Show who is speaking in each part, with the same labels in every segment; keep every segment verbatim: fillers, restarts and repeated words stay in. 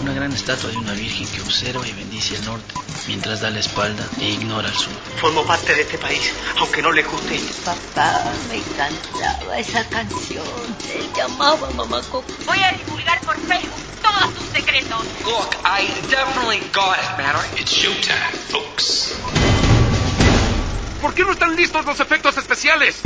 Speaker 1: Una gran estatua de una virgen que observa y bendice el norte, mientras da la espalda e ignora el sur.
Speaker 2: Formo parte de este país, aunque no le guste.
Speaker 3: Papá, me encantaba esa canción. Él llamaba Mamá Coco.
Speaker 4: Voy a divulgar por Facebook todos tus secretos.
Speaker 5: Look, I definitely got it, man. It's showtime, folks.
Speaker 6: ¿Por qué no están listos los efectos especiales?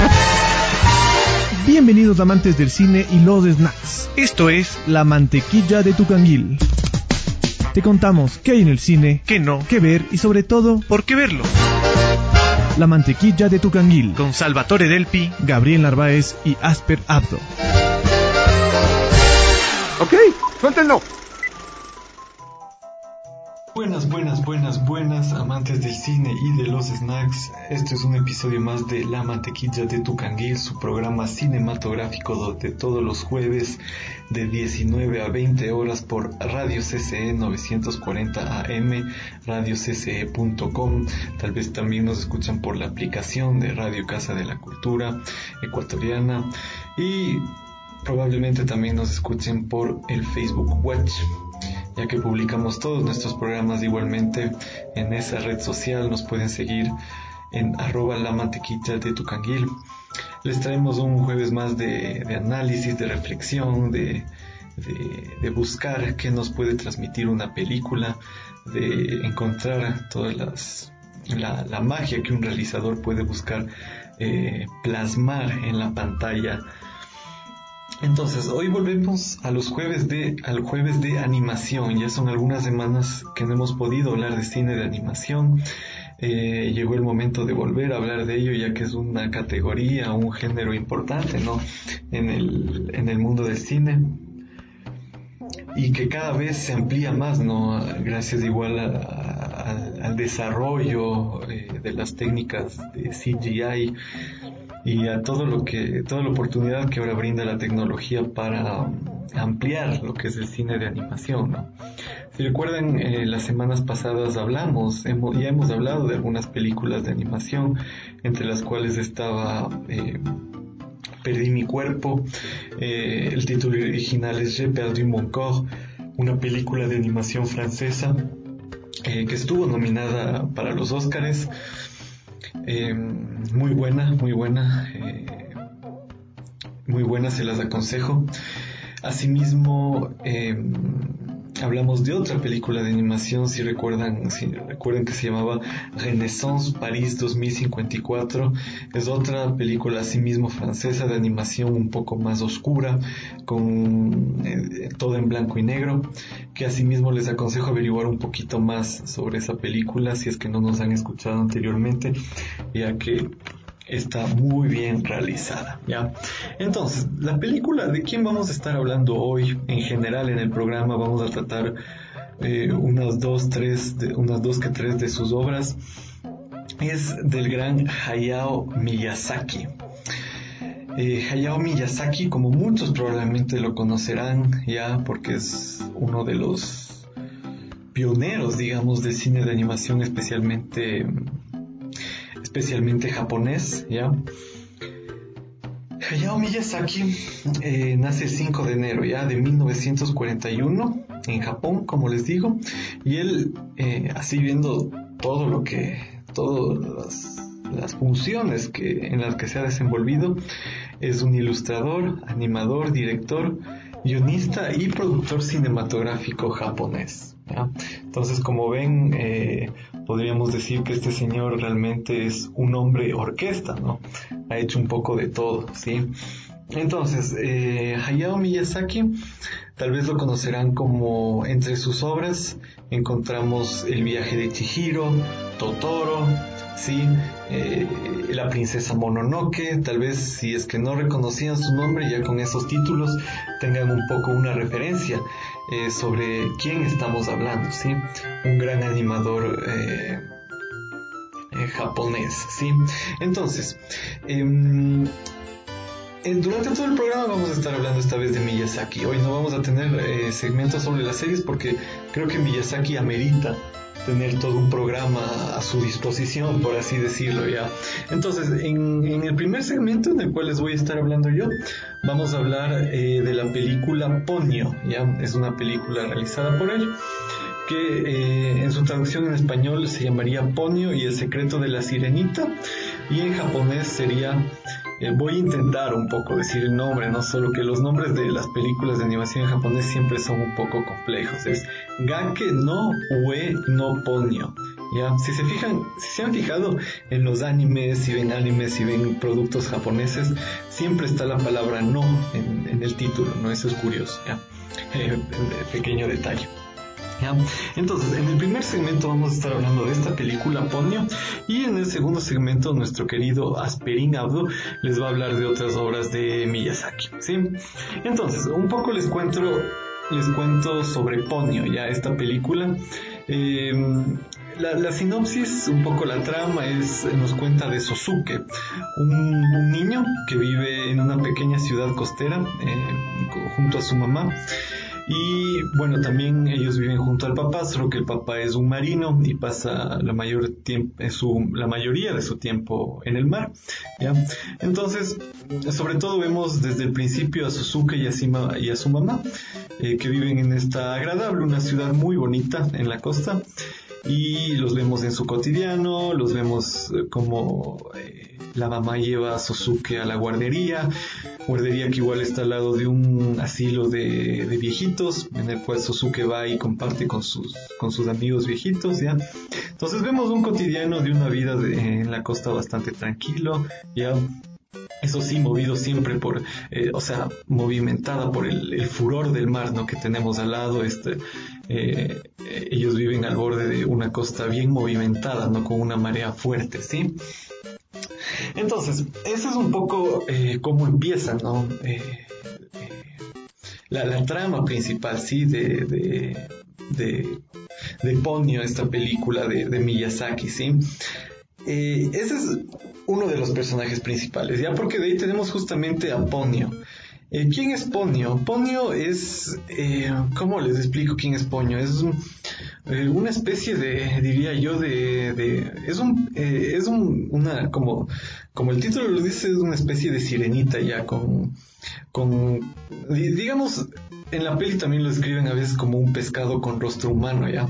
Speaker 7: Bienvenidos amantes del cine y los snacks. Esto es La Mantequilla de tu Canguil. Te contamos qué hay en el cine, qué no, qué ver y sobre todo, por qué verlo. La Mantequilla de tu Canguil, con Salvatore Delpi, Gabriel Narváez y Asper Abdo.
Speaker 6: Ok, suéltenlo.
Speaker 8: Buenas, buenas, buenas, buenas, amantes del cine y de los snacks. Este es un episodio más de La Mantequilla de tu Canguil, su programa cinematográfico de todos los jueves de diecinueve a veinte horas por Radio C C E novecientos cuarenta A M, radio c c e punto com. Tal vez también nos escuchan por la aplicación de Radio Casa de la Cultura Ecuatoriana y probablemente también nos escuchen por el Facebook Watch, ya que publicamos todos nuestros programas igualmente en esa red social. Nos pueden seguir en arroba la mantequilla de tu canguil. Les traemos un jueves más de, de análisis, de reflexión, de, de, de buscar qué nos puede transmitir una película, de encontrar todas las la, la magia que un realizador puede buscar eh, plasmar en la pantalla. Entonces, hoy volvemos a los jueves de, al jueves de animación. Ya son algunas semanas que no hemos podido hablar de cine de animación. Eh, llegó el momento de volver a hablar de ello, ya que es una categoría, un género importante, ¿no? En el, en el mundo del cine. Y que cada vez se amplía más, ¿no? Gracias igual a, a, al desarrollo eh, de las técnicas de C G I. Y a todo lo que, toda la oportunidad que ahora brinda la tecnología para um, ampliar lo que es el cine de animación, ¿no? Si recuerdan, eh, las semanas pasadas hablamos, hemos, ya hemos hablado de algunas películas de animación, entre las cuales estaba eh, Perdí mi cuerpo, eh, el título original es J'ai perdu mon corps, una película de animación francesa eh, que estuvo nominada para los Óscares. Eh, muy buena, muy buena, eh, muy buena, se las aconsejo. Asimismo, eh, hablamos de otra película de animación, si recuerdan, si recuerdan que se llamaba Renaissance París dos mil cincuenta y cuatro. Es otra película asimismo francesa de animación un poco más oscura, con eh, todo en blanco y negro, que asimismo les aconsejo averiguar un poquito más sobre esa película si es que no nos han escuchado anteriormente, ya que está muy bien realizada, ¿ya? Entonces, la película de quién vamos a estar hablando hoy, en general en el programa vamos a tratar eh, unas dos, tres, de, unas dos que tres de sus obras. Es del gran Hayao Miyazaki. Eh, Hayao Miyazaki, como muchos probablemente lo conocerán ya, porque es uno de los pioneros, digamos, del cine de animación, especialmente especialmente japonés, ¿ya? Hayao Miyazaki eh, nace el cinco de enero, ¿ya? De mil novecientos cuarenta y uno en Japón, como les digo, y él, eh, así viendo todo lo que, todas las, las funciones que, en las que se ha desenvolvido, es un ilustrador, animador, director, guionista y productor cinematográfico japonés, ¿ya? Entonces, como ven, eh, podríamos decir que este señor realmente es un hombre orquesta, ¿no? Ha hecho un poco de todo, ¿sí? Entonces, eh, Hayao Miyazaki, tal vez lo conocerán como, entre sus obras encontramos El viaje de Chihiro, Totoro, sí, eh, La princesa Mononoke. Tal vez si es que no reconocían su nombre, ya con esos títulos tengan un poco una referencia eh, sobre quién estamos hablando, sí, un gran animador eh, eh, japonés, sí. Entonces, eh, durante todo el programa vamos a estar hablando esta vez de Miyazaki. Hoy no vamos a tener eh, segmentos sobre las series porque creo que Miyazaki amerita tener todo un programa a su disposición, por así decirlo, ya. Entonces, en, en el primer segmento en el cual les voy a estar hablando yo, vamos a hablar eh, de la película Ponyo, ya. Es una película realizada por él, que eh, en su traducción en español se llamaría Ponyo y el secreto de la sirenita, y en japonés sería, eh, voy a intentar un poco decir el nombre, no solo que los nombres de las películas de animación en japonés siempre son un poco complejos, es Gake no Ue no Ponyo. Ya, si se fijan, si se han fijado en los animes, si ven animes, si ven productos japoneses, siempre está la palabra no en, en el título, ¿no? Eso es curioso, ya. Eh, pequeño detalle. ¿Ya? Entonces, en el primer segmento vamos a estar hablando de esta película Ponyo, y en el segundo segmento nuestro querido Asperín Abdo les va a hablar de otras obras de Miyazaki, ¿sí? Entonces, un poco les cuento, les cuento sobre Ponyo, ya, esta película. Eh, la, la sinopsis, un poco la trama, es, nos cuenta de Sosuke, un, un niño que vive en una pequeña ciudad costera eh, junto a su mamá. Y bueno, también ellos viven junto al papá, solo que el papá es un marino y pasa la mayor tiempo, su, la mayoría de su tiempo en el mar, ¿ya? Entonces, sobre todo vemos desde el principio a Sosuke y a, Sima, y a su mamá, eh, que viven en esta agradable, una ciudad muy bonita en la costa, y los vemos en su cotidiano, los vemos eh, como eh, la mamá lleva a Sosuke a la guardería, guardería que igual está al lado de un asilo de, de viejitos, en el cual Sosuke va y comparte con sus, con sus amigos viejitos, ¿ya? Entonces vemos un cotidiano de una vida de, en la costa bastante tranquilo, ¿ya? Eso sí, movido siempre por, eh, o sea, movimentada por el, el furor del mar, ¿no? Que tenemos al lado, este, eh, ellos viven al borde de una costa bien movimentada, ¿no? Con una marea fuerte, ¿sí? Entonces, ese es un poco eh, cómo empieza, ¿no? Eh, eh, la, la trama principal, sí, de, de, de, de Ponyo, esta película de, de Miyazaki, ¿sí? Eh, ese es uno de los personajes principales, ya, porque de ahí tenemos justamente a Ponyo. Eh, ¿Quién es Ponyo? Ponyo es, eh, ¿cómo les explico quién es Ponyo? Es un, eh, una especie de, diría yo, de, de es un, eh, es un, una, como, como el título lo dice, es una especie de sirenita ya con, con, digamos, en la peli también lo describen a veces como un pescado con rostro humano, ya.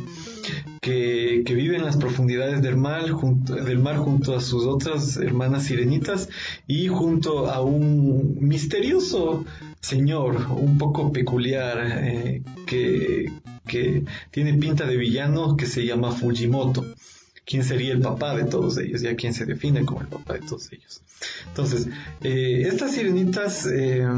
Speaker 8: Que, que vive en las profundidades del mar, junto, del mar junto a sus otras hermanas sirenitas y junto a un misterioso señor un poco peculiar eh, que, que tiene pinta de villano, que se llama Fujimoto, quien sería el papá de todos ellos, ya quien se define como el papá de todos ellos. Entonces, eh, estas sirenitas eh,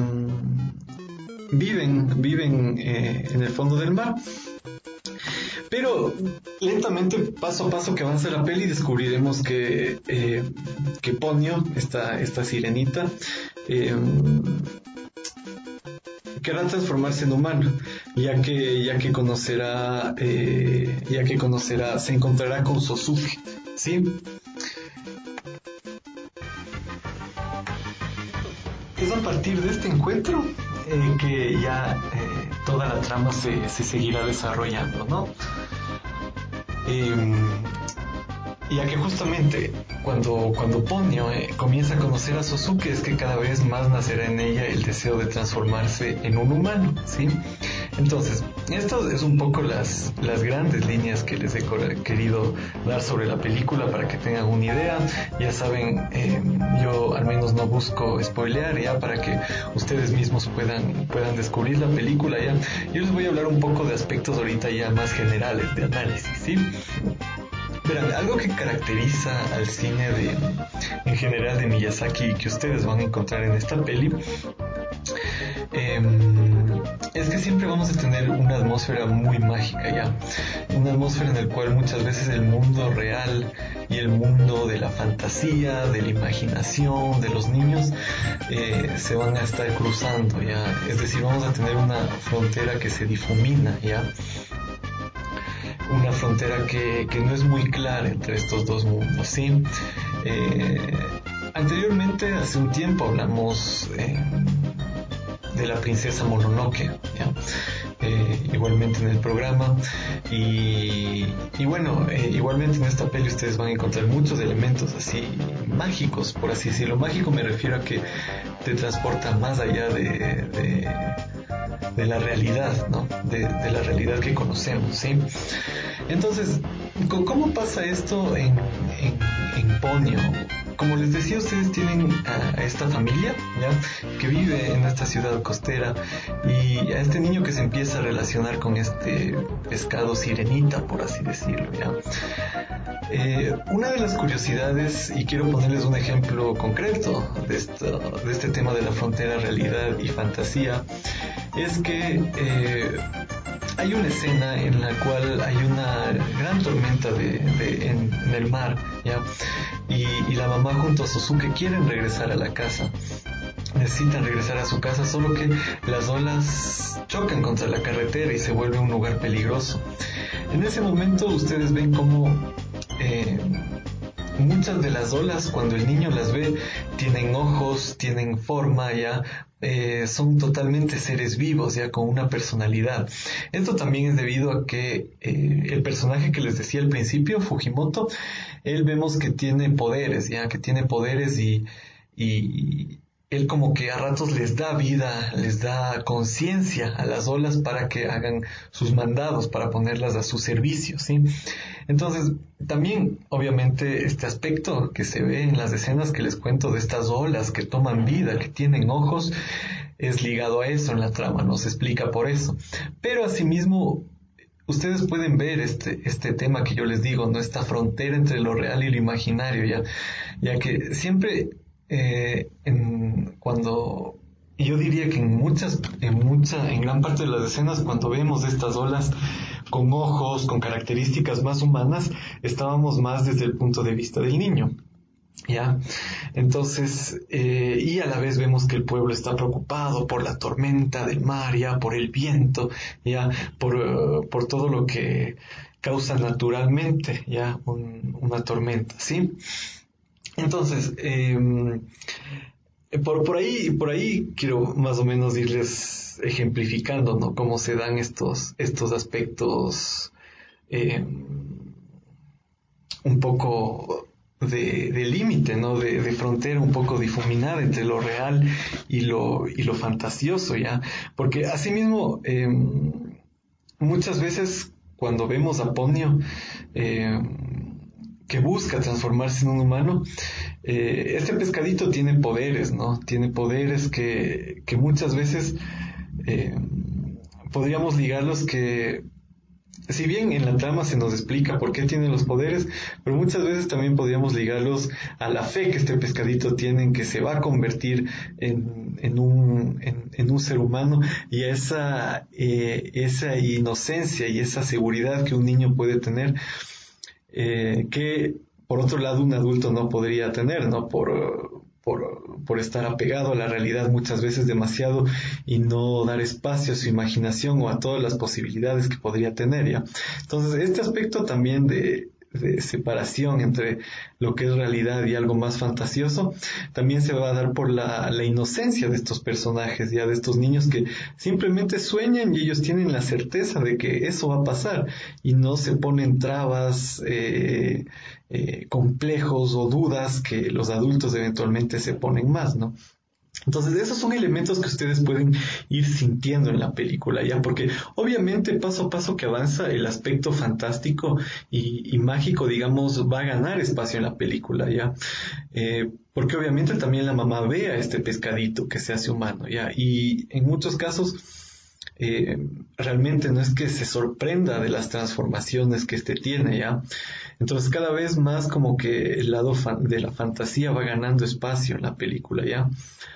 Speaker 8: viven, viven eh, en el fondo del mar. Pero lentamente, paso a paso que avanza la peli, descubriremos que, eh, que Ponyo, esta, esta sirenita, eh, querrá transformarse en humano, ya que, ya que conocerá, eh, ya que conocerá, se encontrará con Sosuke, ¿sí? Es a partir de este encuentro eh, que ya eh, toda la trama se, se seguirá desarrollando, ¿no? Eh, ya que justamente cuando, cuando Ponyo eh, comienza a conocer a Sosuke, es que cada vez más nacerá en ella el deseo de transformarse en un humano, ¿sí? Entonces, estas es un poco las, las grandes líneas que les he querido dar sobre la película para que tengan una idea. Ya saben, eh, yo al menos no busco spoilear, ya, para que ustedes mismos puedan, puedan descubrir la película, ya. Yo les voy a hablar un poco de aspectos ahorita ya más generales de análisis, ¿sí? Verán, algo que caracteriza al cine de, en general de Miyazaki y que ustedes van a encontrar en esta peli, eh, es que siempre vamos a tener una atmósfera muy mágica, ya, una atmósfera en la cual muchas veces el mundo real y el mundo de la fantasía, de la imaginación, de los niños, eh, se van a estar cruzando, ya, es decir, vamos a tener una frontera que se difumina, ya, una frontera que, que no es muy clara entre estos dos mundos, ¿sí? Eh, anteriormente, hace un tiempo, hablamos eh, de la princesa Mononoke, ¿ya? eh, igualmente en el programa. Y, y bueno, eh, igualmente en esta peli ustedes van a encontrar muchos elementos así mágicos, por así decirlo. Mágico me refiero a que te transporta más allá de, de, de la realidad, ¿no? De, de la realidad que conocemos, ¿sí? Entonces, ¿cómo pasa esto en, en, en Ponyo? Como les decía, ustedes tienen a, a esta familia, ¿ya?, que vive en esta ciudad costera, y a este niño que se empieza a relacionar con este pescado sirenita, por así decirlo, ¿ya? Eh, una de las curiosidades, y quiero ponerles un ejemplo concreto de, esto, de este tema de la frontera realidad y fantasía, es que eh, hay una escena en la cual hay una gran tormenta de, de, en, en el mar, ¿ya? Y, y la mamá junto a Sosuke quieren regresar a la casa, necesitan regresar a su casa, solo que las olas chocan contra la carretera y se vuelve un lugar peligroso. En ese momento ustedes ven cómo eh, muchas de las olas, cuando el niño las ve, tienen ojos, tienen forma, ya eh, son totalmente seres vivos, ya con una personalidad. Esto también es debido a que eh, el personaje que les decía al principio, Fujimoto, él vemos que tiene poderes, ya que tiene poderes y, y él como que a ratos les da vida, les da conciencia a las olas para que hagan sus mandados, para ponerlas a su servicio, ¿sí? Entonces, también, obviamente, este aspecto que se ve en las escenas que les cuento de estas olas que toman vida, que tienen ojos, es ligado a eso en la trama, nos explica por eso. Pero asimismo, ustedes pueden ver este, este tema que yo les digo, ¿no? Esta frontera entre lo real y lo imaginario, ya, ya que siempre... Eh, en, cuando yo diría que en muchas, en mucha, en gran parte de las escenas, cuando vemos estas olas con ojos, con características más humanas, estábamos más desde el punto de vista del niño, ¿ya? Entonces, eh, y a la vez vemos que el pueblo está preocupado por la tormenta del mar, ya, por el viento, ya, por, uh, por todo lo que causa naturalmente, ya, un, una tormenta, ¿sí? Entonces, eh, por, por ahí, por ahí quiero más o menos irles ejemplificando, ¿no? Cómo se dan estos, estos aspectos, eh, un poco de, de límite, ¿no? De, de frontera un poco difuminada entre lo real y lo, y lo fantasioso, ¿ya? Porque asimismo, eh, muchas veces cuando vemos a Ponyo, eh, que busca transformarse en un humano, eh, este pescadito tiene poderes, ¿no? Tiene poderes que, que muchas veces eh, podríamos ligarlos que, si bien en la trama se nos explica por qué tiene los poderes, pero muchas veces también podríamos ligarlos a la fe que este pescadito tiene en que se va a convertir en, en, un, en, en un ser humano, y a esa, eh, esa inocencia y esa seguridad que un niño puede tener, Eh, que por otro lado un adulto no podría tener, ¿no? Por, por, por estar apegado a la realidad muchas veces demasiado y no dar espacio a su imaginación o a todas las posibilidades que podría tener, ¿ya? Entonces, este aspecto también de, de separación entre lo que es realidad y algo más fantasioso también se va a dar por la, la inocencia de estos personajes, ya, de estos niños que simplemente sueñan y ellos tienen la certeza de que eso va a pasar y no se ponen trabas, eh, eh, complejos o dudas que los adultos eventualmente se ponen más, ¿no? Entonces, esos son elementos que ustedes pueden ir sintiendo en la película, ¿ya? Porque obviamente paso a paso que avanza el aspecto fantástico y, y mágico, digamos, va a ganar espacio en la película, ¿ya? Eh, porque obviamente también la mamá ve a este pescadito que se hace humano, ¿ya? Y en muchos casos eh, realmente no es que se sorprenda de las transformaciones que este tiene, ¿ya? Entonces cada vez más como que el lado fan- de la fantasía va ganando espacio en la película, ¿ya?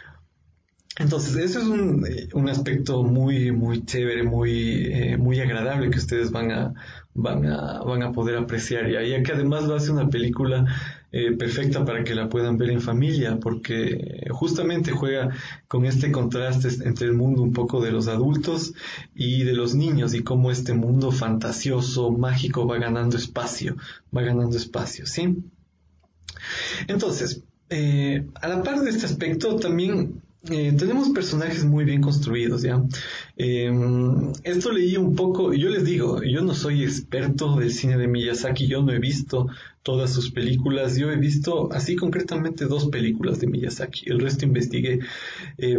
Speaker 8: Entonces, eso es un, un aspecto muy, muy chévere, muy, eh, muy agradable que ustedes van a, van a, van a poder apreciar, ya, ya que además lo hace una película eh, perfecta para que la puedan ver en familia, porque justamente juega con este contraste entre el mundo un poco de los adultos y de los niños, y cómo este mundo fantasioso, mágico va ganando espacio, va ganando espacio, ¿sí? Entonces, eh, a la par de este aspecto también Eh, tenemos personajes muy bien construidos, ¿ya? Eh, esto leí un poco, yo les digo, yo no soy experto del cine de Miyazaki, yo no he visto todas sus películas, yo he visto así concretamente dos películas de Miyazaki, el resto investigué. Eh,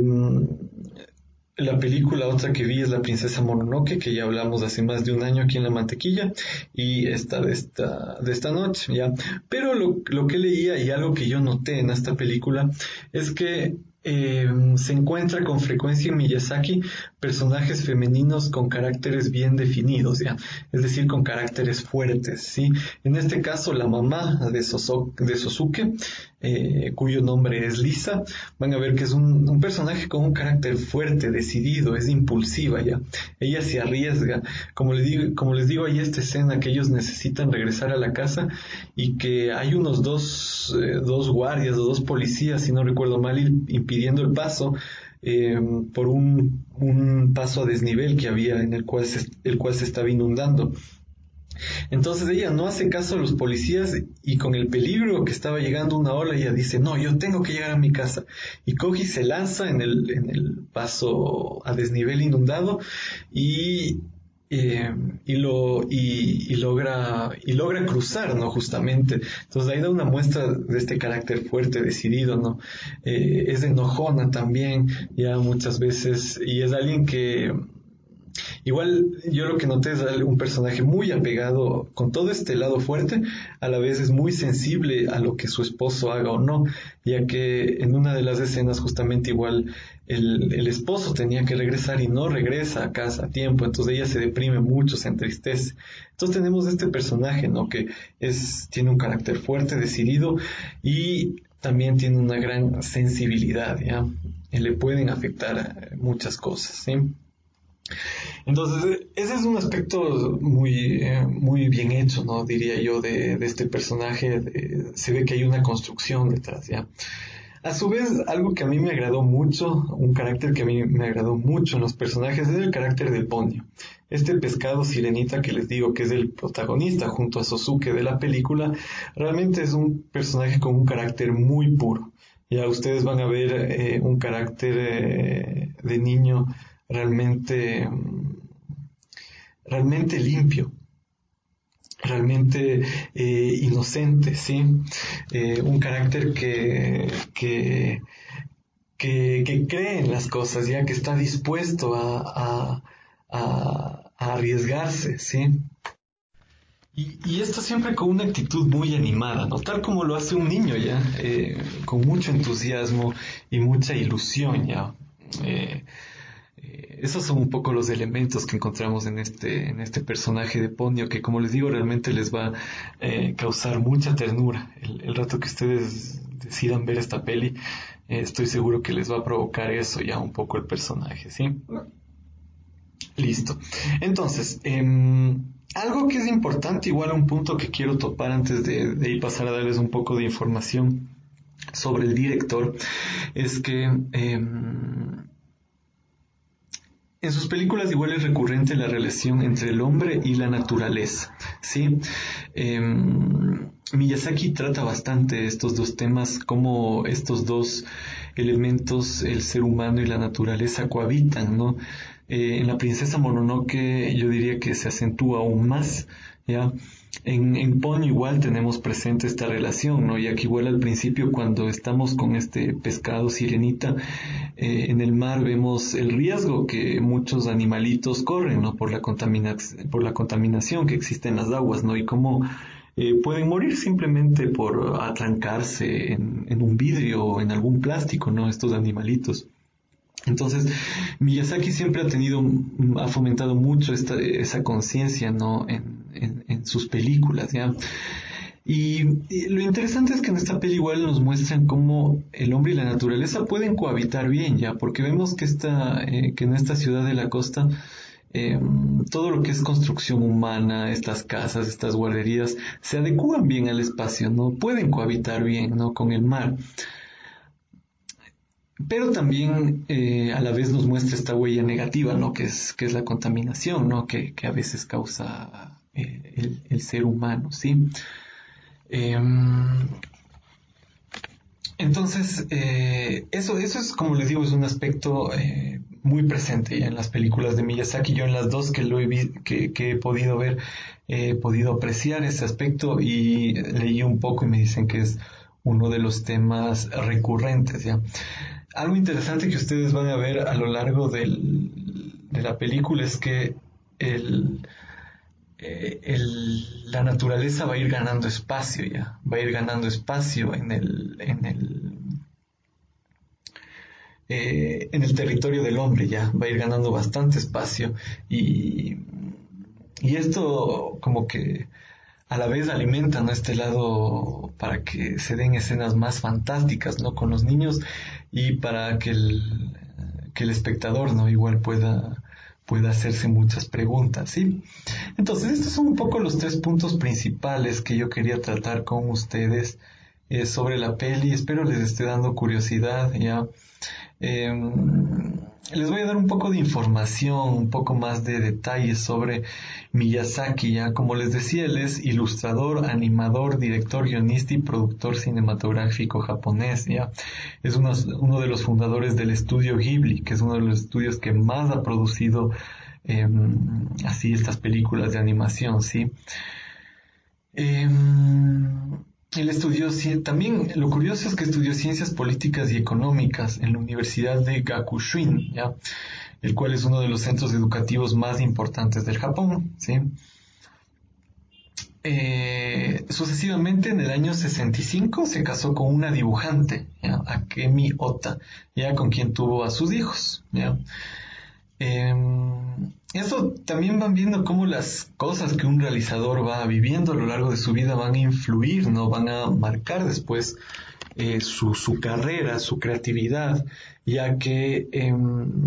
Speaker 8: La película, otra que vi es La Princesa Mononoke, que ya hablamos hace más de un año aquí en La Mantequilla, y esta de esta, de esta noche, ¿ya? Pero lo, lo que leía y algo que yo noté en esta película es que eh, se encuentra con frecuencia en Miyazaki personajes femeninos con caracteres bien definidos, ¿ya? Es decir, con caracteres fuertes, ¿sí? En este caso, la mamá de, Soso, de Sosuke, eh, cuyo nombre es Lisa, van a ver que es un, un personaje con un carácter fuerte, decidido, es impulsiva, ¿ya? Ella se arriesga. Como les digo, como les digo, hay esta escena que ellos necesitan regresar a la casa y que hay unos dos, eh, dos guardias o dos policías, si no recuerdo mal, impidiendo el paso, Eh, por un, un paso a desnivel que había en el cual se, el cual se estaba inundando. Entonces ella no hace caso a los policías y con el peligro que estaba llegando una ola, ella dice, no, yo tengo que llegar a mi casa. Y coge y se lanza en el, en el paso a desnivel inundado y, eh, y, lo, y, y, logra, y logra cruzar, ¿no? Justamente. Entonces ahí da una muestra de este carácter fuerte, decidido, ¿no? Eh, es enojona también, ya muchas veces, y es alguien que... Igual yo lo que noté es un personaje muy apegado, con todo este lado fuerte, a la vez es muy sensible a lo que su esposo haga o no, ya que en una de las escenas justamente igual el, el esposo tenía que regresar y no regresa a casa a tiempo, entonces ella se deprime mucho, se entristece. Entonces tenemos este personaje, ¿no? Que es, tiene un carácter fuerte, decidido y también tiene una gran sensibilidad, ¿ya? Y le pueden afectar muchas cosas, ¿sí? Entonces, ese es un aspecto muy, eh, muy bien hecho, ¿no? Diría yo, de, de este personaje. De, se ve que hay una construcción detrás, ¿ya? A su vez, algo que a mí me agradó mucho, un carácter que a mí me agradó mucho en los personajes, es el carácter de Ponyo. Este pescado sirenita que les digo que es el protagonista junto a Sosuke de la película, realmente es un personaje con un carácter muy puro. Ya ustedes van a ver eh, un carácter eh, de niño realmente, realmente limpio, realmente eh, inocente, ¿sí? Eh, un carácter que, que, que, que cree en las cosas, ya que está dispuesto a, a, a, a arriesgarse, ¿sí? Y, y esto siempre con una actitud muy animada, ¿no? Tal como lo hace un niño, ¿ya? Eh, con mucho entusiasmo y mucha ilusión, ¿ya? Eh, Esos son un poco los elementos que encontramos en este, en este personaje de Ponyo, que como les digo, realmente les va a eh, causar mucha ternura. El, el rato que ustedes decidan ver esta peli, eh, estoy seguro que les va a provocar eso ya un poco el personaje, ¿sí? Listo. Entonces, eh, algo que es importante, igual un punto que quiero topar antes de, de ir pasar a darles un poco de información sobre el director, es que... Eh, En sus películas igual es recurrente la relación entre el hombre y la naturaleza, ¿sí? Eh, Miyazaki trata bastante estos dos temas, cómo estos dos elementos, el ser humano y la naturaleza, cohabitan, ¿no? Eh, en La Princesa Mononoke yo diría que se acentúa aún más, ¿ya? En, en Ponyo igual tenemos presente esta relación, ¿no? Ya que igual al principio cuando estamos con este pescado sirenita eh, en el mar vemos el riesgo que muchos animalitos corren, ¿no? Por la contamina- por la contaminación que existe en las aguas, ¿no? Y cómo eh, pueden morir simplemente por atrancarse en, en un vidrio o en algún plástico, ¿no? Estos animalitos. Entonces, Miyazaki siempre ha tenido, ha fomentado mucho esta, esa conciencia, ¿no? En, en, en sus películas, ¿ya? Y, y lo interesante es que en esta peli igual nos muestran cómo el hombre y la naturaleza pueden cohabitar bien, ¿ya? Porque vemos que esta, eh, que en esta ciudad de la costa, eh, todo lo que es construcción humana, estas casas, estas guarderías, se adecúan bien al espacio, ¿no? Pueden cohabitar bien, ¿no? Con el mar. Pero también eh, a la vez nos muestra esta huella negativa, ¿no? Que es, que es la contaminación, ¿no? Que, que a veces causa eh, el, el ser humano, ¿sí? Eh, entonces, eh, eso, eso es, como les digo, es un aspecto eh, muy presente ya en las películas de Miyazaki. Yo en las dos que lo he vi, que, que he podido ver, he podido apreciar ese aspecto y leí un poco y me dicen que es uno de los temas recurrentes, ya. Algo interesante que ustedes van a ver a lo largo del, de la película es que el, eh, el, la naturaleza va a ir ganando espacio ya, va a ir ganando espacio en el, en el, eh, en el territorio del hombre ya, va a ir ganando bastante espacio y, y esto como que a la vez alimenta, ¿no?, este lado para que se den escenas más fantásticas, ¿no?, con los niños y para que el, que el espectador, ¿no?, igual pueda, pueda hacerse muchas preguntas, ¿sí? Entonces, estos son un poco los tres puntos principales que yo quería tratar con ustedes eh, sobre la peli. Espero les esté dando curiosidad, ¿ya? Eh, les voy a dar un poco de información, un poco más de detalles sobre Miyazaki, ya. Como les decía, él es ilustrador, animador, director, guionista y productor cinematográfico japonés, ya. Es uno, uno de los fundadores del estudio Ghibli, que es uno de los estudios que más ha producido eh, así estas películas de animación, sí. Eh, Él estudió, también lo curioso es que estudió ciencias políticas y económicas en la Universidad de Gakushūin, ¿ya?, el cual es uno de los centros educativos más importantes del Japón, ¿sí? Eh, sucesivamente, en el año sesenta y cinco, se casó con una dibujante, ¿ya?, Akemi Ota, ya, con quien tuvo a sus hijos, ¿ya? Eh, eso también van viendo cómo las cosas que un realizador va viviendo a lo largo de su vida van a influir, ¿no? Van a marcar después eh, su, su carrera, su creatividad, ya que eh,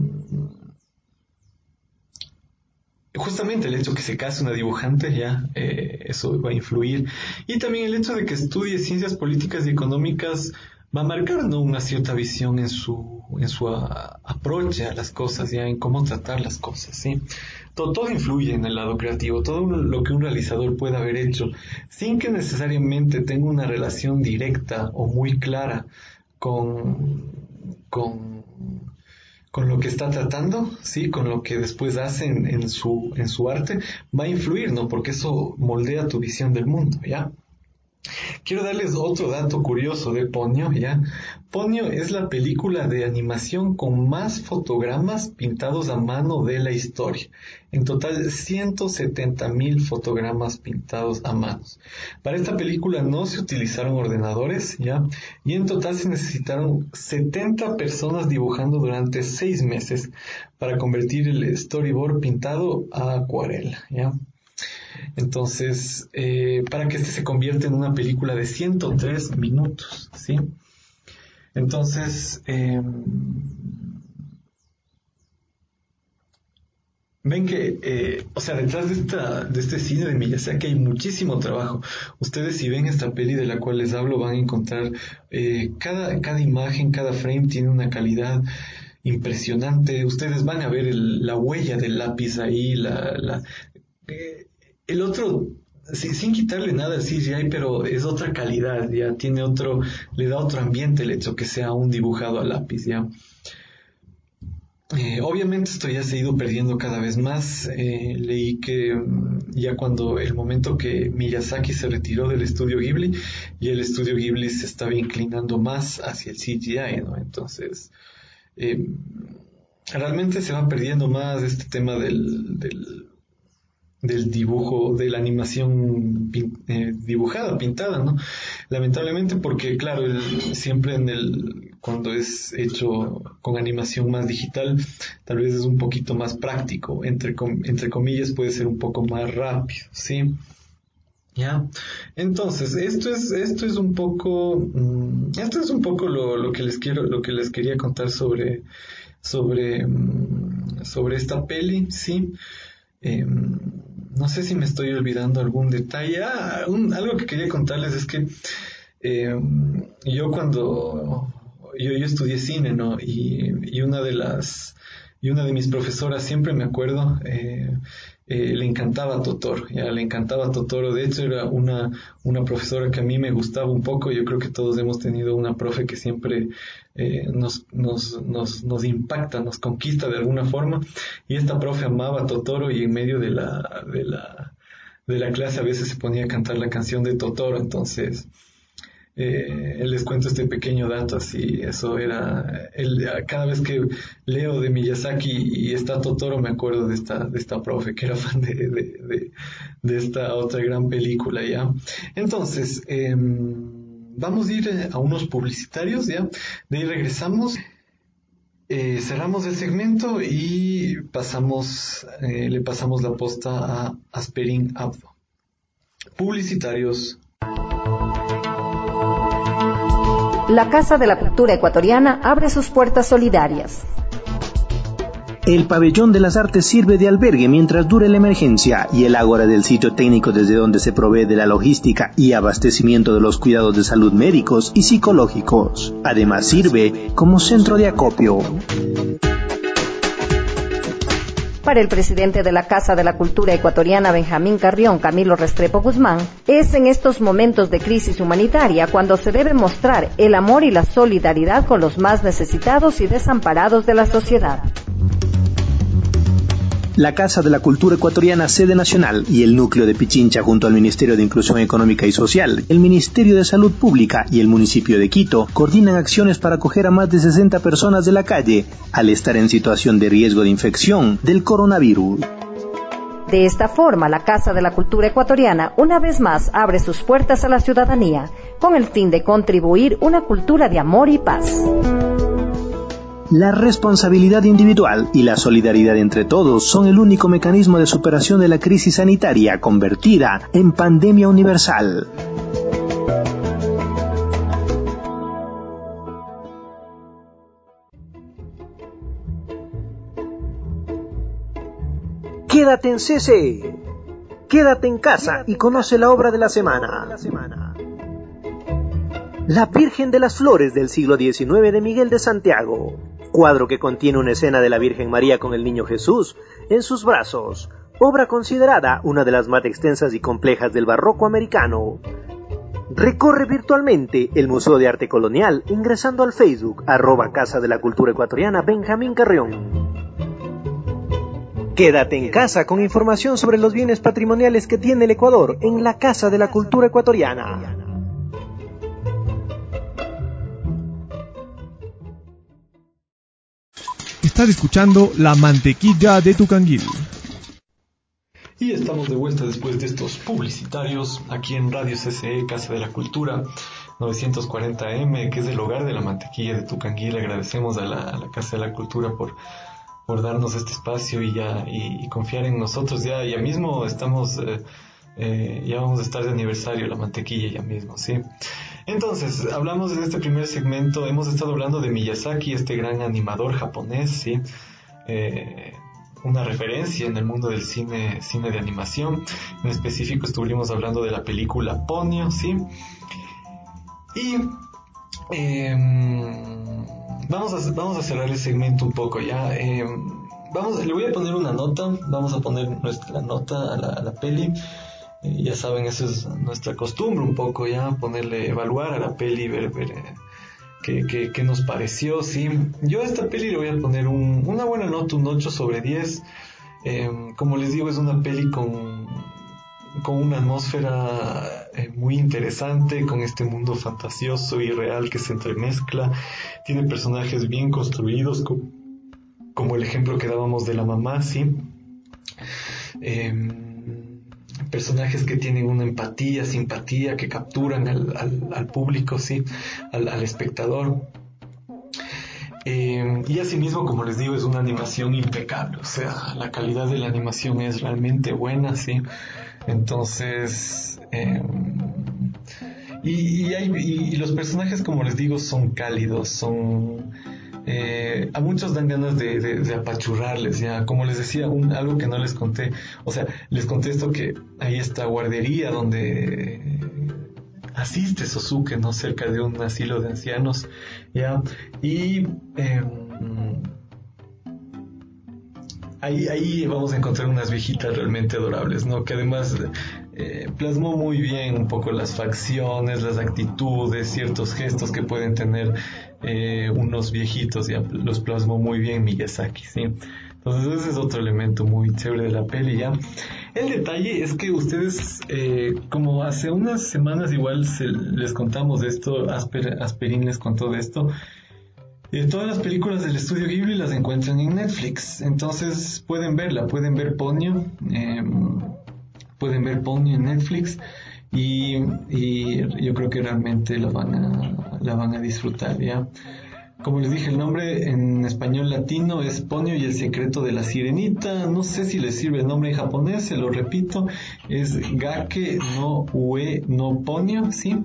Speaker 8: justamente el hecho que se case una dibujante, ya, eh, eso va a influir. Y también el hecho de que estudie ciencias políticas y económicas va a marcar, ¿no?, una cierta visión en su en su a, approach a las cosas, ya, en cómo tratar las cosas, ¿sí? Todo, todo influye en el lado creativo, todo lo que un realizador pueda haber hecho, sin que necesariamente tenga una relación directa o muy clara con, con, con lo que está tratando, ¿sí?, con lo que después hace en, en su, en su arte, va a influir, ¿no?, porque eso moldea tu visión del mundo, ¿ya? Quiero darles otro dato curioso de Ponyo, ¿ya? Ponyo es la película de animación con más fotogramas pintados a mano de la historia. En total, ciento setenta mil fotogramas pintados a manos. Para esta película no se utilizaron ordenadores, ¿ya? Y en total se necesitaron setenta personas dibujando durante seis meses para convertir el storyboard pintado a acuarela, ¿ya? Entonces, eh, para que este se convierta en una película de ciento tres minutos, ¿sí? Entonces, eh, ven que, eh, o sea, detrás de esta, de este cine de Miyazaki hay muchísimo trabajo. Ustedes, si ven esta peli de la cual les hablo, van a encontrar eh, cada, cada imagen, cada frame tiene una calidad impresionante. Ustedes van a ver el, la huella del lápiz ahí, la, la eh, el otro, sin, sin quitarle nada al C G I, pero es otra calidad, ya tiene otro, le da otro ambiente el hecho que sea un dibujado a lápiz, ya. Eh, obviamente esto ya se ha ido perdiendo cada vez más. Eh, leí que um, ya cuando el momento que Miyazaki se retiró del estudio Ghibli, y el estudio Ghibli se estaba inclinando más hacia el C G I, ¿no? Entonces, eh, realmente se va perdiendo más este tema del, del del dibujo, de la animación pin, eh, dibujada, pintada, ¿no? Lamentablemente, porque claro, el, siempre en el, cuando es hecho con animación más digital, tal vez es un poquito más práctico, entre, com, entre comillas puede ser un poco más rápido, ¿sí? Ya. Entonces, esto es, esto es un poco, um, esto es un poco lo, lo que les quiero, lo que les quería contar sobre, sobre, um, sobre esta peli, ¿sí? Eh, no sé si me estoy olvidando algún detalle. Ah, un, algo que quería contarles es que eh, yo cuando yo, yo estudié cine, ¿no? Y, y una de las y una de mis profesoras, siempre me acuerdo, eh, eh, le encantaba Totoro, ya le encantaba Totoro. De hecho era una, una profesora que a mí me gustaba un poco. Yo creo que todos hemos tenido una profe que siempre eh, nos, nos, nos, nos impacta, nos conquista de alguna forma, y esta profe amaba Totoro, y en medio de la, de la, de la clase a veces se ponía a cantar la canción de Totoro. Entonces Eh, les cuento este pequeño dato, así, eso era, el, cada vez que leo de Miyazaki y está Totoro me acuerdo de esta, de esta profe que era fan de, de, de, de esta otra gran película, ¿ya? Entonces, eh, vamos a ir a unos publicitarios, ¿ya? De ahí regresamos, eh, cerramos el segmento y pasamos, eh, le pasamos la posta a Asperin Abdo. Publicitarios.
Speaker 9: La Casa de la Cultura Ecuatoriana abre sus puertas solidarias.
Speaker 10: El Pabellón de las Artes sirve de albergue mientras dure la emergencia y el ágora del sitio técnico desde donde se provee de la logística y abastecimiento de los cuidados de salud médicos y psicológicos. Además sirve como centro de acopio.
Speaker 9: Para el presidente de la Casa de la Cultura Ecuatoriana, Benjamín Carrión, Camilo Restrepo Guzmán, es en estos momentos de crisis humanitaria cuando se debe mostrar el amor y la solidaridad con los más necesitados y desamparados de la sociedad.
Speaker 10: La Casa de la Cultura Ecuatoriana, sede nacional, y el núcleo de Pichincha junto al Ministerio de Inclusión Económica y Social, el Ministerio de Salud Pública y el municipio de Quito coordinan acciones para acoger a más de sesenta personas de la calle al estar en situación de riesgo de infección del coronavirus.
Speaker 9: De esta forma, la Casa de la Cultura Ecuatoriana una vez más abre sus puertas a la ciudadanía con el fin de contribuir una cultura de amor y paz.
Speaker 10: La responsabilidad individual y la solidaridad entre todos son el único mecanismo de superación de la crisis sanitaria convertida en pandemia universal. Quédate en C C. Quédate en casa y conoce la obra de la semana. La Virgen de las Flores del siglo diecinueve de Miguel de Santiago. Cuadro que contiene una escena de la Virgen María con el Niño Jesús en sus brazos, obra considerada una de las más extensas y complejas del barroco americano. Recorre virtualmente el Museo de Arte Colonial ingresando al Facebook arroba Casa de la Cultura Ecuatoriana Benjamín Carrión. Quédate en casa con información sobre los bienes patrimoniales que tiene el Ecuador en la Casa de la Cultura Ecuatoriana.
Speaker 7: Estás escuchando La Mantequilla de Tucanguil.
Speaker 8: Y estamos de vuelta después de estos publicitarios aquí en Radio C C E, Casa de la Cultura novecientos cuarenta M, que es el hogar de la mantequilla de Tucanguil. Agradecemos a la, a la Casa de la Cultura por, por darnos este espacio y ya y, y confiar en nosotros. Ya, ya mismo estamos, eh, eh, ya vamos a estar de aniversario la mantequilla ya mismo, ¿sí? Entonces, hablamos en este primer segmento, hemos estado hablando de Miyazaki, este gran animador japonés, ¿sí? Eh, una referencia en el mundo del cine, cine de animación. En específico estuvimos hablando de la película Ponyo, ¿sí? Y eh, vamos a vamos a cerrar el segmento un poco ya. Eh, vamos, le voy a poner una nota, vamos a poner nuestra nota a la, a la peli. Eh, ya saben, eso es nuestra costumbre un poco ya, ponerle, evaluar a la peli, ver, ver eh, qué, qué, qué nos pareció, ¿sí? Yo a esta peli le voy a poner un, una buena nota, un ocho sobre diez. Eh, como les digo, es una peli con, con una atmósfera eh, muy interesante, con este mundo fantasioso y real que se entremezcla. Tiene personajes bien construidos, como, como el ejemplo que dábamos de la mamá, ¿sí? Eh, personajes que tienen una empatía, simpatía, que capturan al, al, al público, sí, al, al espectador. Eh, y asimismo, como les digo, es una animación impecable, o sea, la calidad de la animación es realmente buena, sí. Entonces, eh, y, y, hay, y, y los personajes, como les digo, son cálidos, son... Eh, a muchos dan ganas de, de, de apachurrarles, ya, como les decía, un, algo que no les conté, o sea, les contesto que hay esta guardería donde asiste Sosuke, ¿no? Cerca de un asilo de ancianos, ya, y eh, ahí, ahí vamos a encontrar unas viejitas realmente adorables, ¿no? Que además eh, plasmó muy bien un poco las facciones, las actitudes, ciertos gestos que pueden tener eh, unos viejitos, ya los plasmó muy bien Miyazaki, ¿sí? Entonces ese es otro elemento muy chévere de la peli, ¿ya? El detalle es que ustedes, eh, como hace unas semanas igual se, les contamos de esto, Asper, Asperín les contó de esto, eh, todas las películas del estudio Ghibli las encuentran en Netflix, entonces pueden verla, pueden ver Ponyo, eh, pueden ver Ponyo en Netflix y, y yo creo que realmente la van a, la van a disfrutar, ¿ya? Como les dije, el nombre en español latino es Ponyo y el secreto de la sirenita. No sé si les sirve el nombre en japonés, se lo repito. Es Gake no Ue no Ponyo, ¿sí?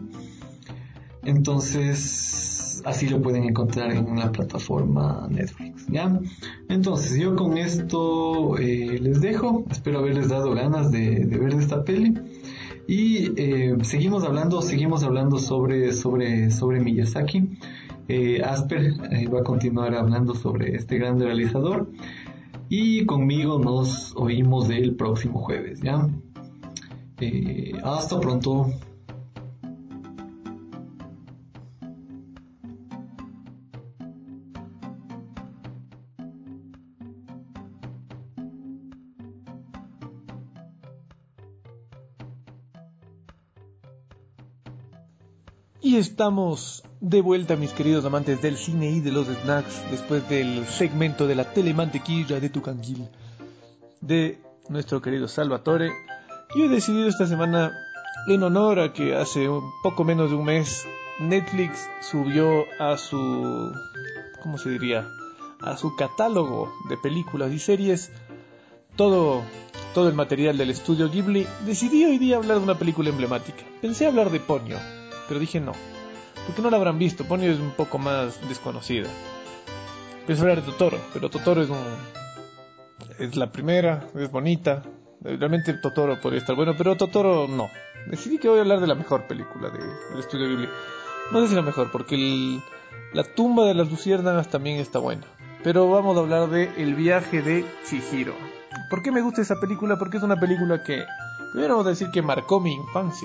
Speaker 8: Entonces, así lo pueden encontrar en la plataforma Netflix, ¿ya? Entonces, yo con esto eh, les dejo. Espero haberles dado ganas de, de ver esta peli. Y eh, seguimos hablando, seguimos hablando sobre, sobre, sobre Miyazaki. Eh, Asper eh, va a continuar hablando sobre este gran realizador y conmigo nos oímos el próximo jueves, ¿ya? Eh, hasta pronto.
Speaker 7: Y estamos de vuelta, mis queridos amantes del cine y de los snacks, después del segmento de la telemantequilla de Tucanguil de nuestro querido Salvatore. Yo he decidido esta semana, en honor a que hace un poco menos de un mes Netflix subió a su, ¿cómo se diría?, a su catálogo de películas y series todo, todo el material del estudio Ghibli. Decidí hoy día hablar de una película emblemática. Pensé hablar de Ponyo, pero dije no, porque no la habrán visto. Ponyo es un poco más desconocida. Pensé hablar de Totoro, pero Totoro es un es la primera, es bonita. Realmente Totoro podría estar bueno, pero Totoro no. Decidí que voy a hablar de la mejor película de, del estudio Ghibli. No sé si la mejor, porque el, la tumba de las luciérnagas también está buena. Pero vamos a hablar de El viaje de Chihiro. ¿Por qué me gusta esa película? Porque es una película que, primero vamos a decir que marcó mi infancia.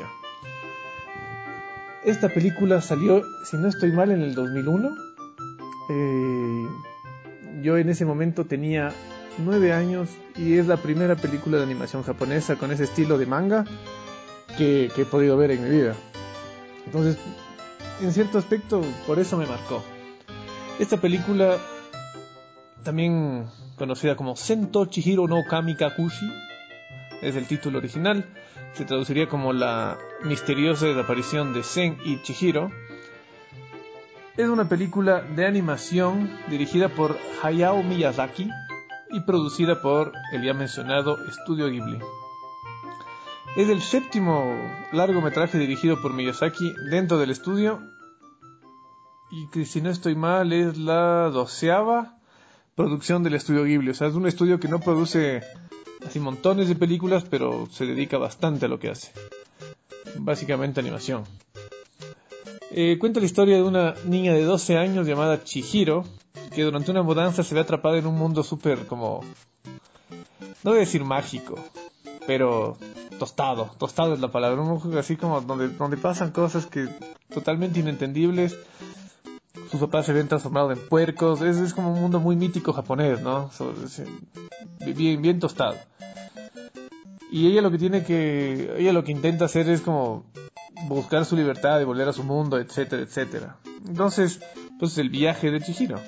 Speaker 7: Esta película salió, si no estoy mal, en el dos mil uno. Eh, yo en ese momento tenía nueve años y es la primera película de animación japonesa con ese estilo de manga que, que he podido ver en mi vida. Entonces, en cierto aspecto, por eso me marcó. Esta película, también conocida como Sento Chihiro no Kamikakushi, es el título original. Se traduciría como la misteriosa desaparición de Zen y Chihiro. Es una película de animación dirigida por Hayao Miyazaki y producida por el ya mencionado Estudio Ghibli. Es el séptimo largometraje dirigido por Miyazaki dentro del estudio y que, si no estoy mal, es la doceava producción del Estudio Ghibli. O sea, es un estudio que no produce así montones de películas, pero se dedica bastante a lo que hace. Básicamente animación. Eh, cuenta la historia de una niña de doce años llamada Chihiro, que durante una mudanza se ve atrapada en un mundo súper como... no voy a decir mágico, pero tostado. Tostado es la palabra. Un mundo así como donde, donde pasan cosas que totalmente inentendibles. Sus papás se ven transformados en puercos. Es, es como un mundo muy mítico japonés, ¿no? So, es, bien, bien tostado. Y ella lo que tiene que... ella lo que intenta hacer es como buscar su libertad y volver a su mundo, etcétera, etcétera. Entonces, pues el viaje de Chihiro.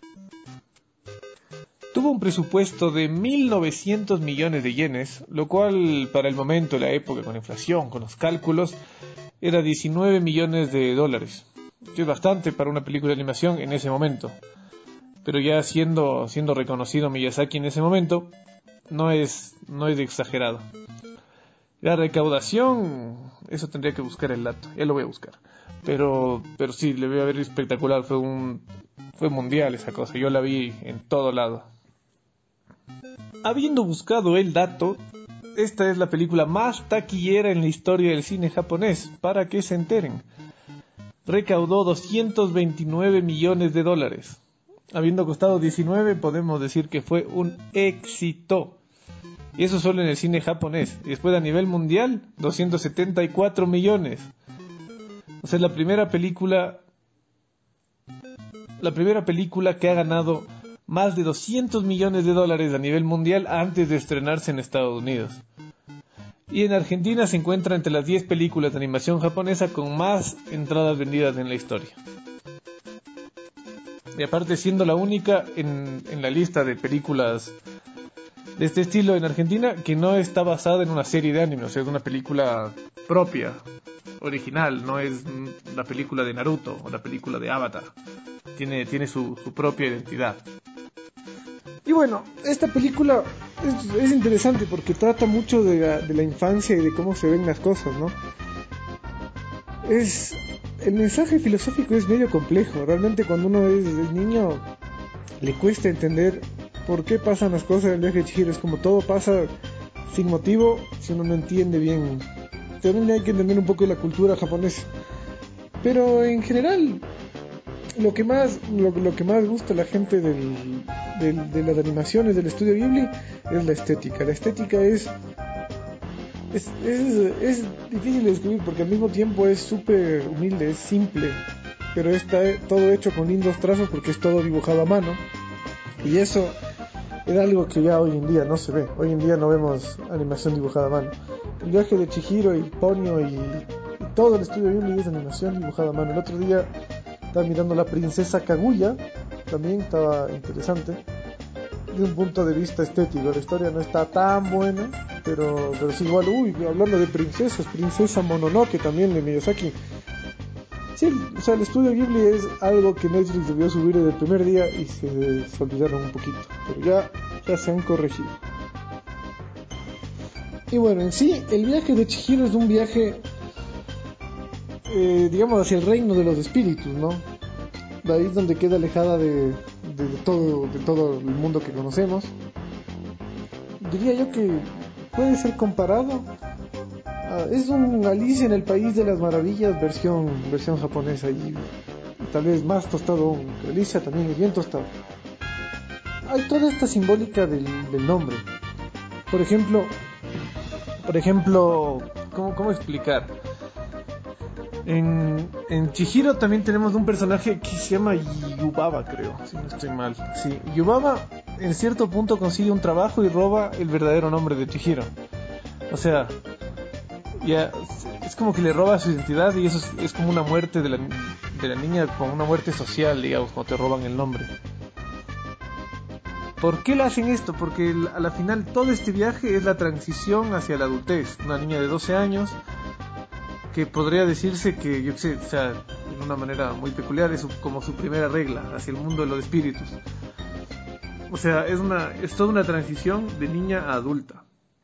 Speaker 7: Tuvo un presupuesto de mil novecientos millones de yenes, lo cual para el momento, la época, con inflación, con los cálculos, era diecinueve millones de dólares. Que es bastante para una película de animación en ese momento. Pero ya siendo, siendo reconocido Miyazaki en ese momento, no es, no es exagerado. La recaudación, eso tendría que buscar el dato, ya lo voy a buscar. Pero, pero sí, le voy a ver espectacular, fue un, fue mundial esa cosa, yo la vi en todo lado. Habiendo buscado el dato, esta es la película más taquillera en la historia del cine japonés, para que se enteren. Recaudó doscientos veintinueve millones de dólares. habiendo costado diecinueve, podemos decir que fue un éxito. Y eso solo en el cine japonés. Y después a nivel mundial, doscientos setenta y cuatro millones. O sea, la primera película... La primera película que ha ganado más de doscientos millones de dólares a nivel mundial antes de estrenarse en Estados Unidos. Y en Argentina se encuentra entre las diez películas de animación japonesa con más entradas vendidas en la historia. Y aparte siendo la única en, en la lista de películas de este estilo en Argentina que no está basada en una serie de anime, o sea, es una película propia, original, no es la película de Naruto o la película de Avatar. Tiene, tiene su, su propia identidad. Y bueno, esta película es, es interesante porque trata mucho de la, de la infancia y de cómo se ven las cosas, ¿no? Es, el mensaje filosófico es medio complejo. Realmente cuando uno es, es niño le cuesta entender por qué pasan las cosas en el viaje de Chihiro. Es como todo pasa sin motivo si uno no entiende bien. También hay que entender un poco de la cultura japonesa. Pero en general, lo que más lo, lo que más gusta a la gente del, del, de las animaciones del estudio Ghibli es la estética. La estética es es, es, es difícil de describir porque al mismo tiempo es súper humilde, es simple, pero está todo hecho con lindos trazos porque es todo dibujado a mano. Y eso es algo que ya hoy en día no se ve. Hoy en día no vemos animación dibujada a mano. El viaje de Chihiro y Ponyo y, y todo el estudio Ghibli es animación dibujada a mano. El otro día estaba mirando La Princesa Kaguya, también estaba interesante de un punto de vista estético. La historia no está tan buena, pero, pero sí igual, uy, hablando de princesas, Princesa Mononoke también de Miyazaki. Sí, o sea, el estudio Ghibli es algo que Netflix debió subir desde el primer día y se, se olvidaron un poquito, pero ya, ya se han corregido. Y bueno, en sí, el viaje de Chihiro es un viaje Eh, digamos hacia el reino de los espíritus, ¿no? De ahí es donde queda alejada de, de, de todo de todo el mundo que conocemos. Diría yo que puede ser comparado a, es un Alicia en el País de las Maravillas versión versión japonesa y, y tal vez más tostado aún. Alicia también es bien tostado. Hay toda esta simbólica del, del nombre. Por ejemplo, por ejemplo, ¿cómo, cómo explicar? En, en Chihiro también tenemos un personaje que se llama Yubaba, creo, si no estoy mal. Sí, Yubaba en cierto punto consigue un trabajo y roba el verdadero nombre de Chihiro. O sea, ya es como que le roba su identidad y eso es, es como una muerte de la, de la niña, como una muerte social, digamos, cuando te roban el nombre. ¿Por qué le hacen esto? Porque a la final todo este viaje es la transición hacia la adultez. Una niña de doce años que podría decirse que, yo sé, o sea, de una manera muy peculiar, es como su primera regla hacia el mundo de los espíritus. O sea, es una es toda una transición de niña a adulta.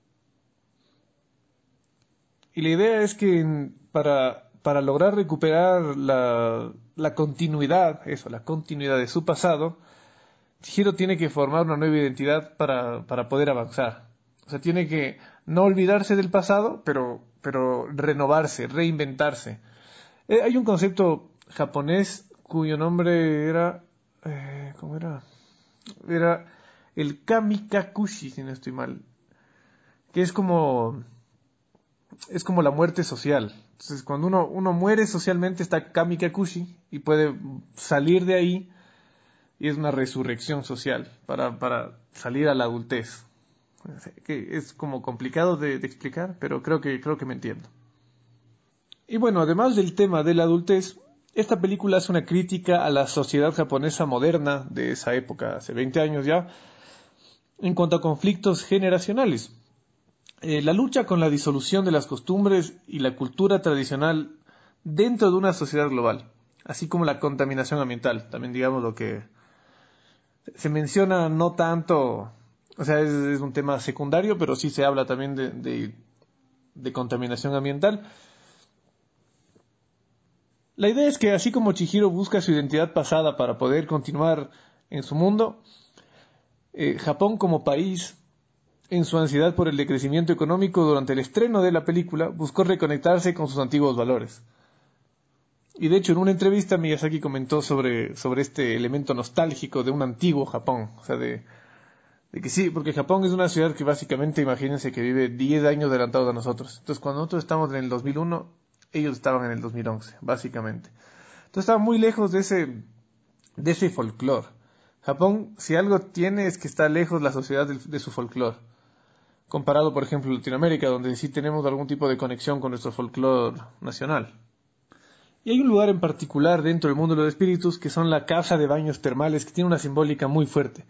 Speaker 7: Y la idea es que para, para lograr recuperar la, la continuidad, eso, la continuidad de su pasado, Chihiro tiene que formar una nueva identidad para, para poder avanzar. O sea, tiene que no olvidarse del pasado, pero, pero renovarse, reinventarse. Eh, hay un concepto japonés cuyo nombre era... Eh, ¿Cómo era? Era el kamikakushi, si no estoy mal. Que es como... Es como la muerte social. Entonces, cuando uno, uno muere socialmente está kamikakushi y puede salir de ahí y es una resurrección social para, para salir a la adultez. Que es como complicado de, de explicar, pero creo que, creo que me entiendo. Y bueno, además del tema de la adultez, esta película hace una crítica a la sociedad japonesa moderna de esa época, hace veinte años ya, en cuanto a conflictos generacionales. Eh, la lucha con la disolución de las costumbres y la cultura tradicional dentro de una sociedad global, así como la contaminación ambiental, también digamos lo que se menciona no tanto... O sea, es, es un tema secundario, pero sí se habla también de, de, de contaminación ambiental. La idea es que así como Chihiro busca su identidad pasada para poder continuar en su mundo, eh, Japón como país, en su ansiedad por el decrecimiento económico durante el estreno de la película, buscó reconectarse con sus antiguos valores. Y de hecho, en una entrevista Miyazaki comentó sobre, sobre este elemento nostálgico de un antiguo Japón. O sea, de, de que sí, porque Japón es una ciudad que básicamente, imagínense que vive diez años adelantado a nosotros. Entonces, cuando nosotros estamos en el dos mil uno, ellos estaban en el dos mil once, básicamente. Entonces, estaban muy lejos de ese, de ese folclore. Japón, si algo tiene, es que está lejos la sociedad de, de su folclore. Comparado, por ejemplo, a Latinoamérica, donde sí tenemos algún tipo de conexión con nuestro folclore nacional. Y hay un lugar en particular dentro del mundo de los espíritus que son la casa de baños termales, que tiene una simbólica muy fuerte.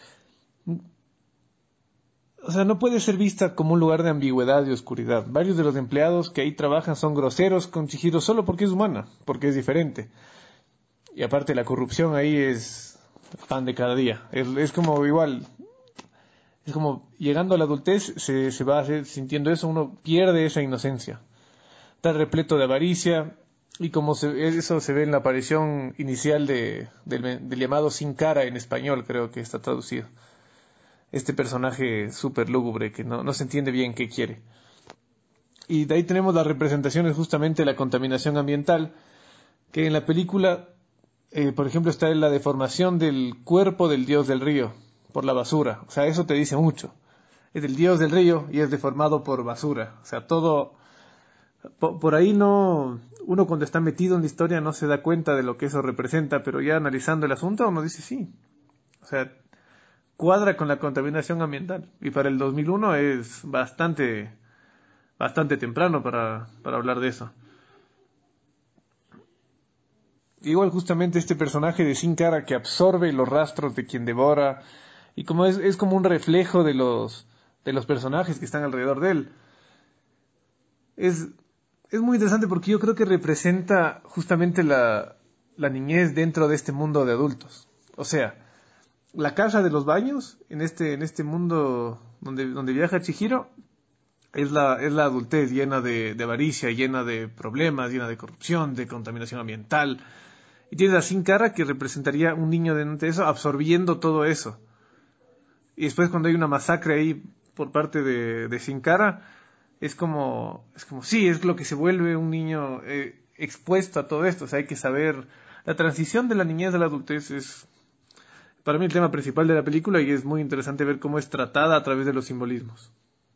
Speaker 7: O sea, no puede ser vista como un lugar de ambigüedad y oscuridad. Varios de los empleados que ahí trabajan son groseros con Chihiro solo porque es humana, porque es diferente. Y aparte la corrupción ahí es pan de cada día. Es, es como igual, es como llegando a la adultez se, se va a hacer, sintiendo eso, uno pierde esa inocencia. Está repleto de avaricia. Y como se, eso se ve en la aparición inicial de, del, del llamado Sin Cara en español, creo que está traducido. Este personaje súper lúgubre que no, no se entiende bien qué quiere. Y de ahí tenemos las representaciones justamente de la contaminación ambiental, que en la película, eh, por ejemplo, está en la deformación del cuerpo del dios del río por la basura. O sea, eso te dice mucho. Es el dios del río y es deformado por basura. O sea, todo... Por, por ahí no, uno cuando está metido en la historia no se da cuenta de lo que eso representa, pero ya analizando el asunto uno dice sí, o sea, cuadra con la contaminación ambiental. Y para el dos mil uno es bastante, bastante temprano para, para hablar de eso. Igual justamente este personaje de Sin Cara que absorbe los rastros de quien devora, y como es, es como un reflejo de los, de los personajes que están alrededor de él. Es... Es muy interesante porque yo creo que representa justamente la, la niñez dentro de este mundo de adultos. O sea, la casa de los baños en este, en este mundo donde, donde viaja Chihiro es la, es la adultez llena de, de avaricia, llena de problemas, llena de corrupción, de contaminación ambiental. Y tienes a Sin Cara que representaría un niño de eso absorbiendo todo eso. Y después cuando hay una masacre ahí por parte de, de Sin Cara... Es como, es como, sí, es lo que se vuelve un niño eh, expuesto a todo esto. O sea, hay que saber, la transición de la niñez a la adultez es, para mí, el tema principal de la película y es muy interesante ver cómo es tratada a través de los simbolismos.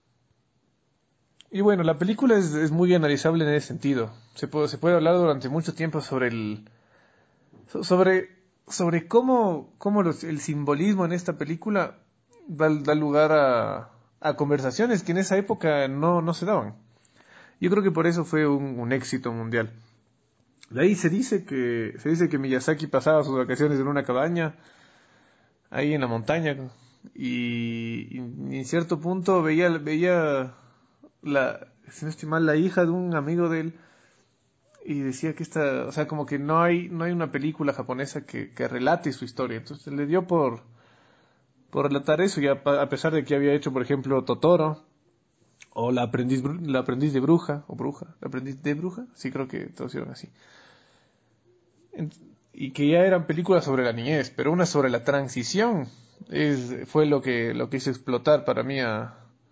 Speaker 7: Y bueno, la película es, es muy analizable en ese sentido. Se puede, se puede hablar durante mucho tiempo sobre el, sobre, sobre cómo, cómo los, el simbolismo en esta película da, da lugar a... a conversaciones que en esa época no, no se daban. Yo creo que por eso fue un, un éxito mundial. De ahí se dice que se dice que Miyazaki pasaba sus vacaciones en una cabaña ahí en la montaña y, y en cierto punto veía veía la, si no estoy mal, la hija de un amigo de él y decía que esta, o sea, como que no hay no hay una película japonesa que, que relate su historia. Entonces le dio por por relatar eso, y a, a pesar de que había hecho, por ejemplo, Totoro, o La aprendiz, la aprendiz de bruja, o bruja, La aprendiz de bruja, sí creo que traducieron así, en, y que ya eran películas sobre la niñez, pero una sobre la transición, es, fue lo que, lo que hizo explotar para mí a,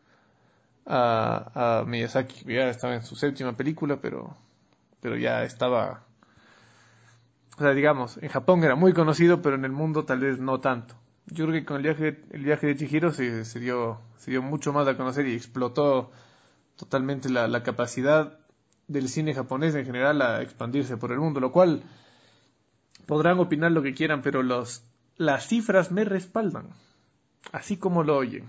Speaker 7: a, a Miyazaki. Ya estaba en su séptima película, pero, pero ya estaba, o sea, digamos, en Japón era muy conocido, pero en el mundo tal vez no tanto. Yo creo que con el viaje, el viaje de Chihiro se, se, dio, se dio mucho más a conocer y explotó totalmente la, la capacidad del cine japonés en general a expandirse por el mundo, lo cual podrán opinar lo que quieran, pero los, las cifras me respaldan, así como lo oyen.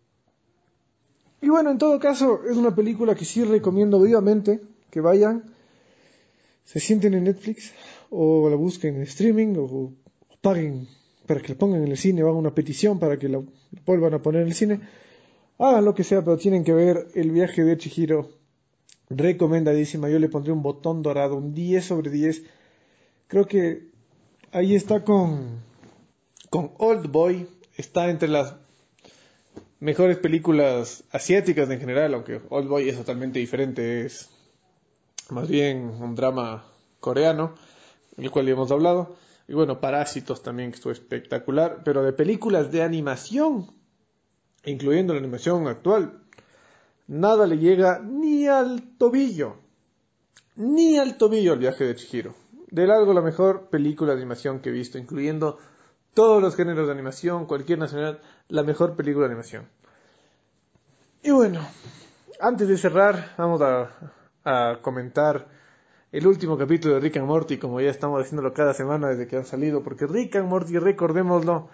Speaker 7: Y bueno, en todo caso, es una película que sí recomiendo vivamente que vayan, se sienten en Netflix o la busquen en streaming o, o paguen para que la pongan en el cine, o hagan una petición para que la vuelvan a poner en el cine. Hagan lo que sea, pero tienen que ver El viaje de Chihiro. Recomendadísima. Yo le pondré un botón dorado, un diez sobre diez. Creo que ahí está con, con Old Boy. Está entre las mejores películas asiáticas en general, aunque Old Boy es totalmente diferente. Es más bien un drama coreano, del cual ya hemos hablado. Y bueno, Parásitos también, que estuvo espectacular. Pero de películas de animación, incluyendo la animación actual, nada le llega ni al tobillo. Ni al tobillo El viaje de Chihiro. de largo la mejor película de animación que he visto, incluyendo todos los géneros de animación, cualquier nacionalidad, la mejor película de animación. Y bueno, antes de cerrar, vamos a, a comentar el último capítulo de Rick and Morty, como ya estamos haciéndolo cada semana desde que han salido, porque Rick and Morty, recordémoslo,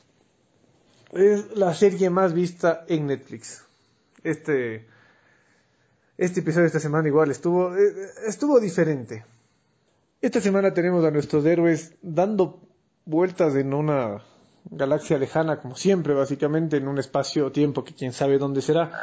Speaker 7: es la serie más vista en Netflix. Este, este episodio de esta semana igual estuvo, estuvo diferente. Esta semana tenemos a nuestros héroes dando vueltas en una galaxia lejana, como siempre, básicamente, en un espacio-tiempo que quién sabe dónde será.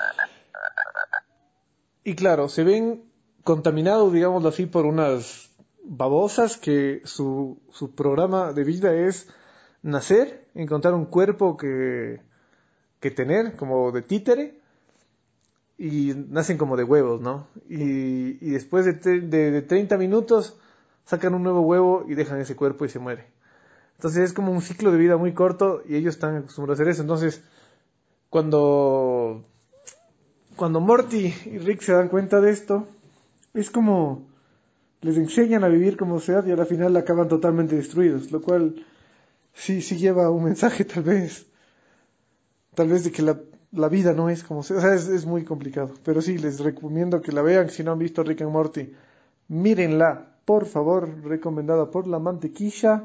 Speaker 7: Y claro, se ven contaminados, digámoslo así, por unas babosas que su, su programa de vida es nacer, encontrar un cuerpo que, que tener, como de títere, y nacen como de huevos, ¿no? Y, y después de, de, de treinta minutos sacan un nuevo huevo y dejan ese cuerpo y se muere. Entonces es como un ciclo de vida muy corto y ellos están acostumbrados a hacer eso. Entonces, cuando, cuando Morty y Rick se dan cuenta de esto, es como les enseñan a vivir como sociedad y al final acaban totalmente destruidos, lo cual sí, sí lleva un mensaje tal vez, tal vez de que la, la vida no es como se, o sea, es, es muy complicado, pero sí, les recomiendo que la vean. Si no han visto Rick and Morty, mírenla, por favor, recomendada por La Mantequilla.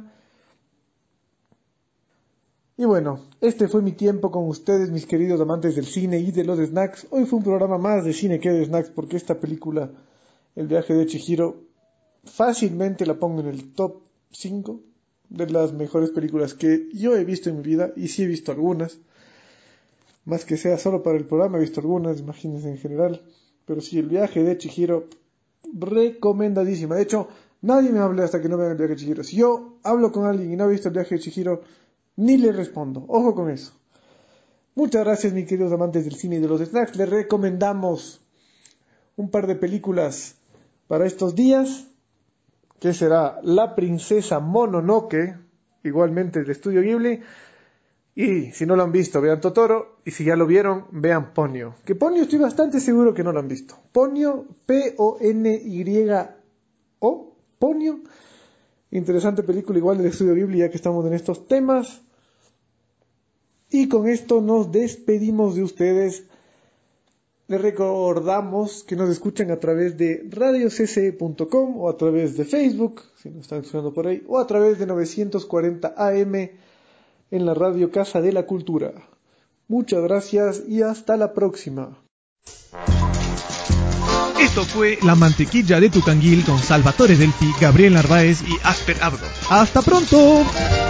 Speaker 7: Y bueno, este fue mi tiempo con ustedes, mis queridos amantes del cine y de los snacks. Hoy fue un programa más de cine que de snacks, porque esta película, El viaje de Chihiro, fácilmente la pongo en el top cinco de las mejores películas que yo he visto en mi vida, y sí he visto algunas, más que sea solo para el programa, he visto algunas, imagínense en general, pero sí, El viaje de Chihiro, recomendadísima. De hecho, nadie me hable hasta que no vean El viaje de Chihiro. Si yo hablo con alguien y no ha visto El viaje de Chihiro, ni le respondo, ojo con eso. Muchas gracias, mis queridos amantes del cine y de los snacks. Les recomendamos un par de películas para estos días, que será La princesa Mononoke, igualmente de Estudio Ghibli, y si no lo han visto, vean Totoro, y si ya lo vieron, vean Ponyo, que Ponyo estoy bastante seguro que no lo han visto. Ponyo, P O N Y O, Ponyo, interesante película igual de Estudio Ghibli, ya que estamos en estos temas. Y con esto nos despedimos de ustedes. Les recordamos que nos escuchan a través de radio c c e punto com o a través de Facebook, si nos están escuchando por ahí, o a través de novecientos cuarenta A M en la radio Casa de la Cultura. Muchas gracias y hasta la próxima. Esto fue La Mantequilla de tu Canguil con Salvatore Delpi, Gabriel Narváez y Asper Abdo. ¡Hasta pronto!